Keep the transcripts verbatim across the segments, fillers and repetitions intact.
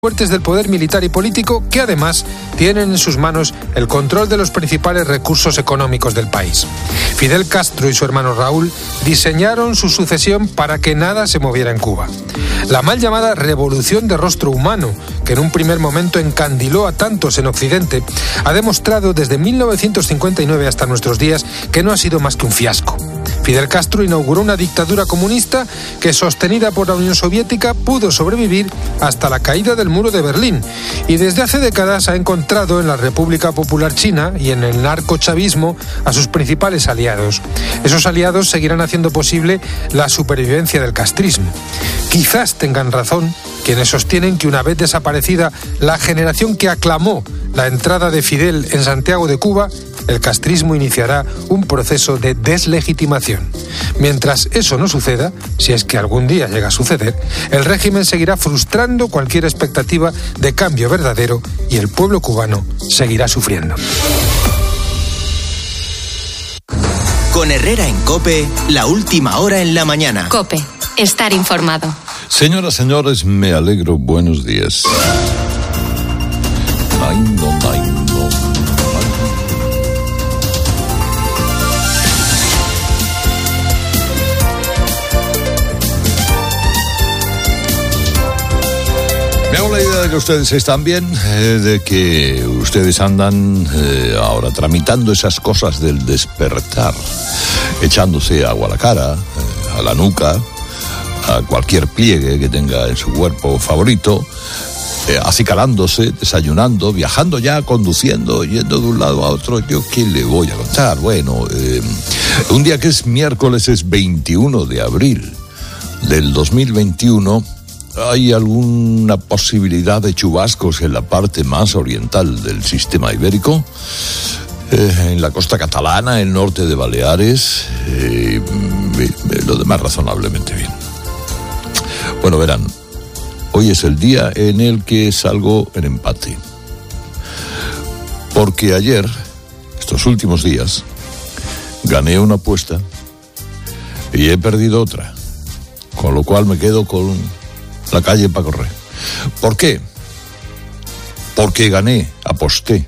fuertes del poder militar y político que además tienen en sus manos el control de los principales recursos económicos del país. Fidel Castro y su hermano Raúl diseñaron su sucesión para que nada se moviera en Cuba. La mal llamada revolución de rostro humano, que en un primer momento encandiló a tantos en Occidente, ha demostrado desde mil novecientos cincuenta y nueve hasta nuestros días que no ha sido más que un fiasco. Fidel Castro inauguró una dictadura comunista que, sostenida por la Unión Soviética, pudo sobrevivir hasta la caída del muro de Berlín y desde hace décadas ha encontrado en la República Popular China y en el narcochavismo a sus principales aliados. Esos aliados seguirán haciendo posible la supervivencia del castrismo. Quizás tengan razón quienes sostienen que una vez desaparecida la generación que aclamó la entrada de Fidel en Santiago de Cuba, el castrismo iniciará un proceso de deslegitimación. Mientras eso no suceda, si es que algún día llega a suceder, el régimen seguirá frustrando cualquier expectativa de cambio verdadero y el pueblo cubano seguirá sufriendo. Con Herrera en COPE, la última hora en la mañana. COPE, estar informado. Señoras, señores, me alegro. Buenos días. Ay, no, ay, no. Me hago la idea de que ustedes están bien, eh, de que ustedes andan eh, ahora tramitando esas cosas del despertar, echándose agua a la cara, eh, a la nuca, a cualquier pliegue que tenga en su cuerpo favorito, eh, acicalándose, desayunando, viajando ya, conduciendo, yendo de un lado a otro. ¿Yo qué le voy a contar? Bueno, eh, un día que es miércoles, es veintiuno de abril del dos mil veintiuno, hay alguna posibilidad de chubascos en la parte más oriental del sistema ibérico, eh, en la costa catalana, el norte de Baleares, eh, eh, lo demás razonablemente bien. Bueno, verán, hoy es el día en el que salgo en empate, porque ayer, estos últimos días, gané una apuesta y he perdido otra, con lo cual me quedo con la calle para correr. ¿Por qué? Porque gané, aposté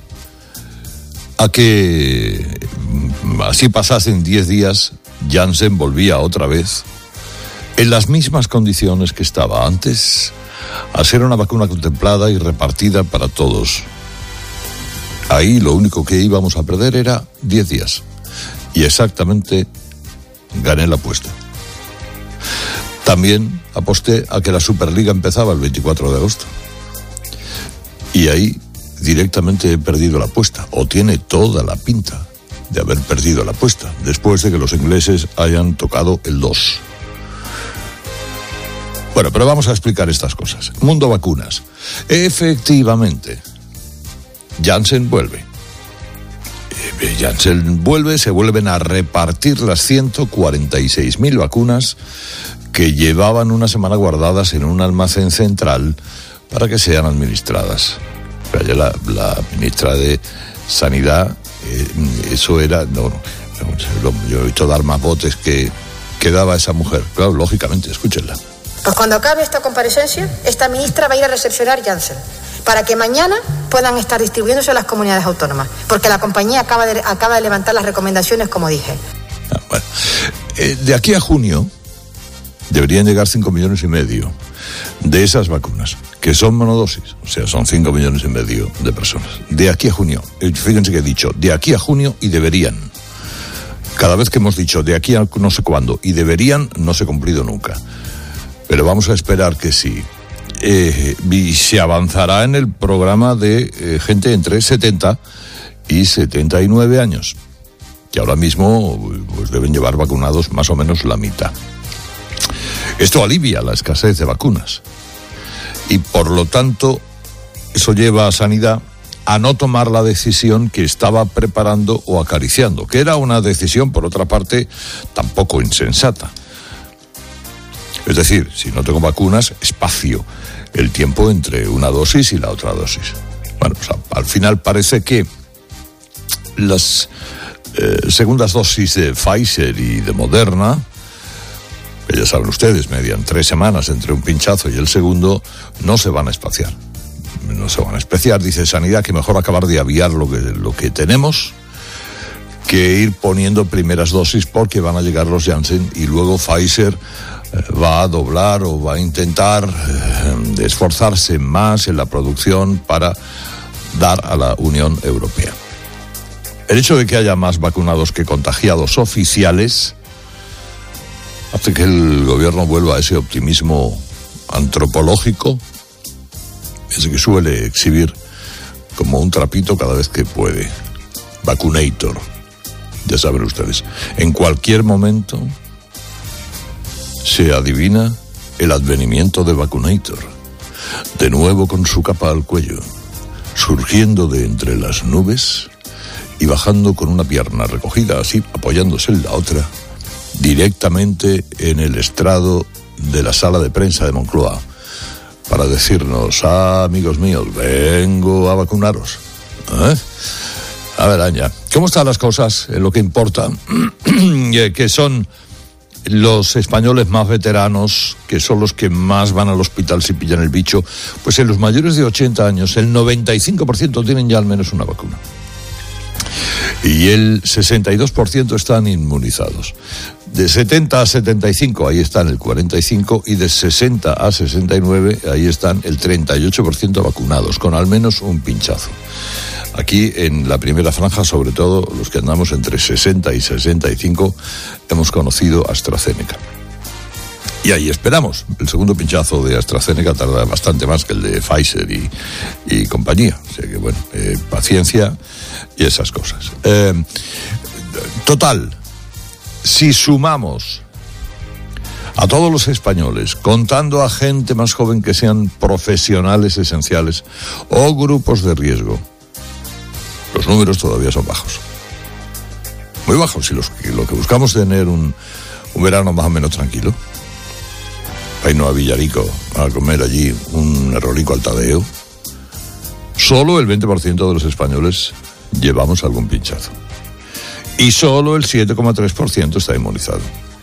a que así pasasen diez días, Janssen volvía otra vez en las mismas condiciones que estaba antes, a ser una vacuna contemplada y repartida para todos. Ahí lo único que íbamos a perder era diez días. Y exactamente gané la apuesta. También aposté a que la Superliga empezaba el veinticuatro de agosto. Y ahí directamente he perdido la apuesta, o tiene toda la pinta de haber perdido la apuesta, después de que los ingleses hayan tocado el dos. Bueno, pero vamos a explicar estas cosas. Mundo vacunas. Efectivamente, Janssen vuelve. Janssen vuelve, se vuelven a repartir las ciento cuarenta y seis mil vacunas que llevaban una semana guardadas en un almacén central para que sean administradas. Pero ayer la, la ministra de Sanidad, eh, eso era, no, no, yo he visto dar más botes que, que daba esa mujer. Claro, lógicamente, escúchenla. Pues cuando acabe esta comparecencia, esta ministra va a ir a recepcionar Janssen, para que mañana puedan estar distribuyéndose a las comunidades autónomas, porque la compañía acaba de, acaba de levantar las recomendaciones, como dije. Ah, bueno. eh, de aquí a junio deberían llegar cinco millones y medio de esas vacunas, que son monodosis, o sea, son cinco millones y medio de personas. De aquí a junio, fíjense que he dicho, de aquí a junio y deberían. Cada vez que hemos dicho de aquí a no sé cuándo y deberían, no se ha cumplido nunca. Pero vamos a esperar que sí. Eh, y se avanzará en el programa de eh, gente entre setenta y setenta y nueve años, que ahora mismo pues, deben llevar vacunados más o menos la mitad. Esto alivia la escasez de vacunas y por lo tanto eso lleva a Sanidad a no tomar la decisión que estaba preparando o acariciando, que era una decisión, por otra parte, tampoco insensata. Es decir, si no tengo vacunas, espacio el tiempo entre una dosis y la otra dosis. Bueno, pues al final parece que las eh, segundas dosis de Pfizer y de Moderna que ya saben ustedes, median tres semanas entre un pinchazo y el segundo, no se van a espaciar. No se van a espaciar, dice Sanidad, que mejor acabar de aviar lo que, lo que tenemos que ir poniendo primeras dosis, porque van a llegar los Janssen y luego Pfizer eh, va a doblar o va a intentar eh, esforzarse más en la producción para dar a la Unión Europea. El hecho de que haya más vacunados que contagiados oficiales hace que el gobierno vuelva a ese optimismo antropológico, ese que suele exhibir como un trapito cada vez que puede. Vacunator, ya saben ustedes, en cualquier momento se adivina el advenimiento de Vacunator, de nuevo con su capa al cuello, surgiendo de entre las nubes y bajando con una pierna recogida así, apoyándose en la otra, directamente en el estrado de la sala de prensa de Moncloa, para decirnos: ah, amigos míos, vengo a vacunaros. ¿Eh? A ver, Aña, ¿cómo están las cosas en lo que importa? Que son los españoles más veteranos, que son los que más van al hospital si pillan el bicho. Pues en los mayores de ochenta años, el noventa y cinco por ciento tienen ya al menos una vacuna. Y el sesenta y dos por ciento están inmunizados. De setenta a setenta y cinco, ahí están el cuarenta y cinco por ciento, y de sesenta a sesenta y nueve, ahí están el treinta y ocho por ciento vacunados, con al menos un pinchazo. Aquí en la primera franja, sobre todo los que andamos entre sesenta y sesenta y cinco, hemos conocido AstraZeneca. Y ahí esperamos. El segundo pinchazo de AstraZeneca tarda bastante más que el de Pfizer y, y compañía. O sea que, bueno, eh, paciencia y esas cosas. Eh, total, si sumamos a todos los españoles, contando a gente más joven que sean profesionales esenciales o grupos de riesgo, los números todavía son bajos. Muy bajos. Si los, lo que buscamos es tener un, un verano más o menos tranquilo, para irnos a Villarico a comer allí un errolico al Tadeo, solo el veinte por ciento de los españoles llevamos algún pinchazo. Y solo el siete coma tres por ciento está inmunizado.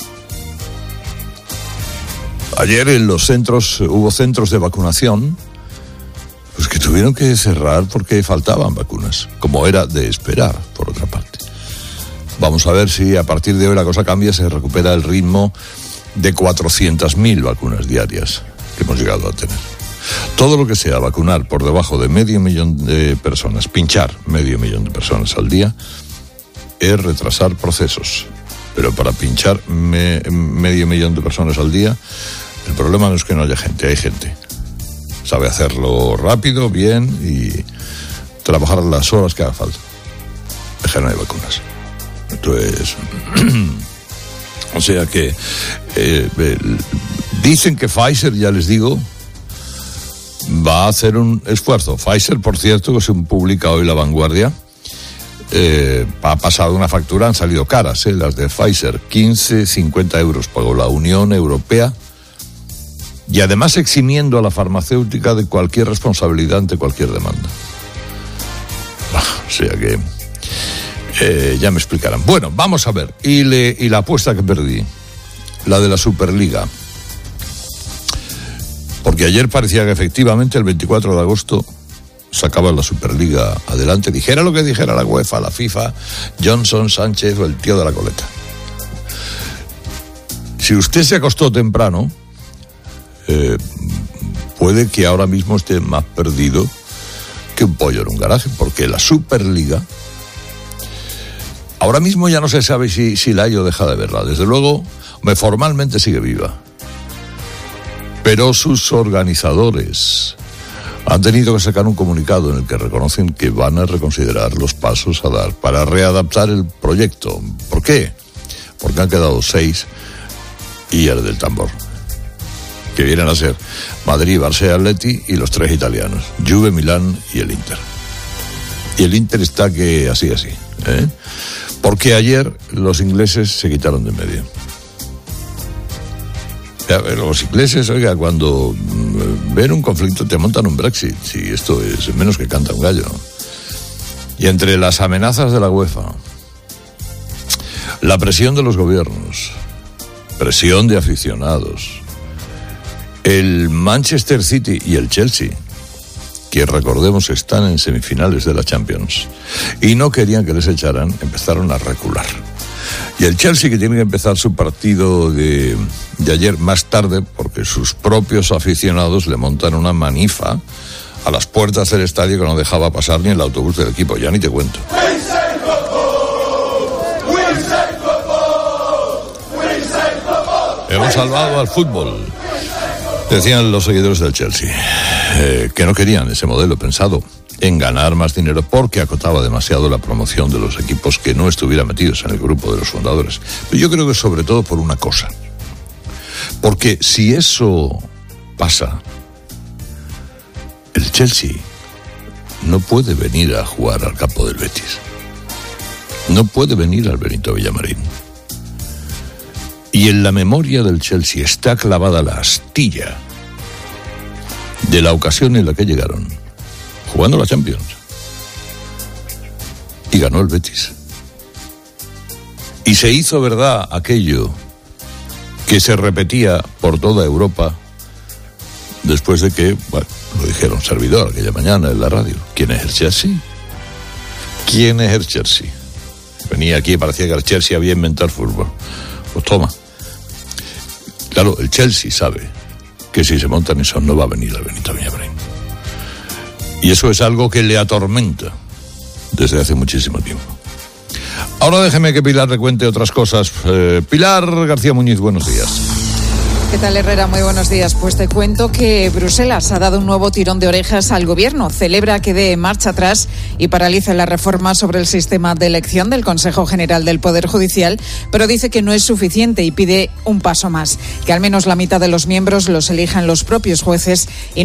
Ayer en los centros, hubo centros de vacunación, pues que tuvieron que cerrar porque faltaban vacunas, como era de esperar, por otra parte. Vamos a ver si a partir de hoy la cosa cambia, se recupera el ritmo de cuatrocientas mil vacunas diarias que hemos llegado a tener. Todo lo que sea vacunar por debajo de medio millón de personas, pinchar medio millón de personas al día, es retrasar procesos. Pero para pinchar me, medio millón de personas al día, el problema no es que no haya gente, hay gente. Sabe hacerlo rápido, bien, y trabajar las horas que haga falta. Es que no hay vacunas. Entonces, o sea que eh, eh, dicen que Pfizer, ya les digo, va a hacer un esfuerzo. Pfizer, por cierto, que se publica hoy La Vanguardia, eh, ha pasado una factura, han salido caras, eh, las de Pfizer, quince, cincuenta euros pagó la Unión Europea, y además eximiendo a la farmacéutica de cualquier responsabilidad ante cualquier demanda. O sea que eh, ya me explicarán. Bueno, vamos a ver. Y, le, y la apuesta que perdí, la de la Superliga. Porque ayer parecía que efectivamente el veinticuatro de agosto sacaba la Superliga adelante. Dijera lo que dijera la UEFA, la FIFA, Johnson, Sánchez o el tío de la coleta. Si usted se acostó temprano, Eh, puede que ahora mismo esté más perdido que un pollo en un garaje, porque la Superliga ahora mismo ya no se sabe si, si la hay o deja de verla. Desde luego, formalmente sigue viva, pero sus organizadores han tenido que sacar un comunicado en el que reconocen que van a reconsiderar los pasos a dar para readaptar el proyecto. ¿Por qué? Porque han quedado seis y el del tambor, que vienen a ser Madrid, Barça, Atleti y los tres italianos, Juve, Milán y el Inter. Y el Inter está que así, así, ¿eh? Porque ayer los ingleses se quitaron de en medio. Los ingleses, oiga, cuando ven un conflicto te montan un Brexit, si esto es menos que canta un gallo. Y entre las amenazas de la UEFA, la presión de los gobiernos presión de aficionados. El Manchester City y el Chelsea, que recordemos están en semifinales de la Champions, y no querían que les echaran, empezaron a recular. Y el Chelsea, que tiene que empezar su partido de, de ayer más tarde, porque sus propios aficionados le montan una manifa a las puertas del estadio que no dejaba pasar ni el autobús del equipo, ya ni te cuento. Hemos salvado al fútbol, decían los seguidores del Chelsea, eh, que no querían ese modelo pensado en ganar más dinero porque acotaba demasiado la promoción de los equipos que no estuvieran metidos en el grupo de los fundadores. Pero yo creo que sobre todo por una cosa, porque si eso pasa, el Chelsea no puede venir a jugar al campo del Betis, no puede venir al Benito Villamarín. Y en la memoria del Chelsea está clavada la astilla de la ocasión en la que llegaron, jugando la Champions, y ganó el Betis. Y se hizo verdad aquello que se repetía por toda Europa después de que, bueno, lo dijeron servidor aquella mañana en la radio. ¿Quién es el Chelsea? ¿Quién es el Chelsea? Venía aquí y parecía que el Chelsea había inventado el fútbol. Pues toma. Claro, el Chelsea sabe que si se montan eso no va a venir al Benito Villamarín. Y eso es algo que le atormenta desde hace muchísimo tiempo. Ahora déjeme que Pilar le cuente otras cosas. Eh, Pilar García Muñiz, buenos días. ¿Qué tal, Herrera? Muy buenos días. Pues te cuento que Bruselas ha dado un nuevo tirón de orejas al gobierno. Celebra que dé marcha atrás y paralice la reforma sobre el sistema de elección del Consejo General del Poder Judicial, pero dice que no es suficiente y pide un paso más, que al menos la mitad de los miembros los elijan los propios jueces y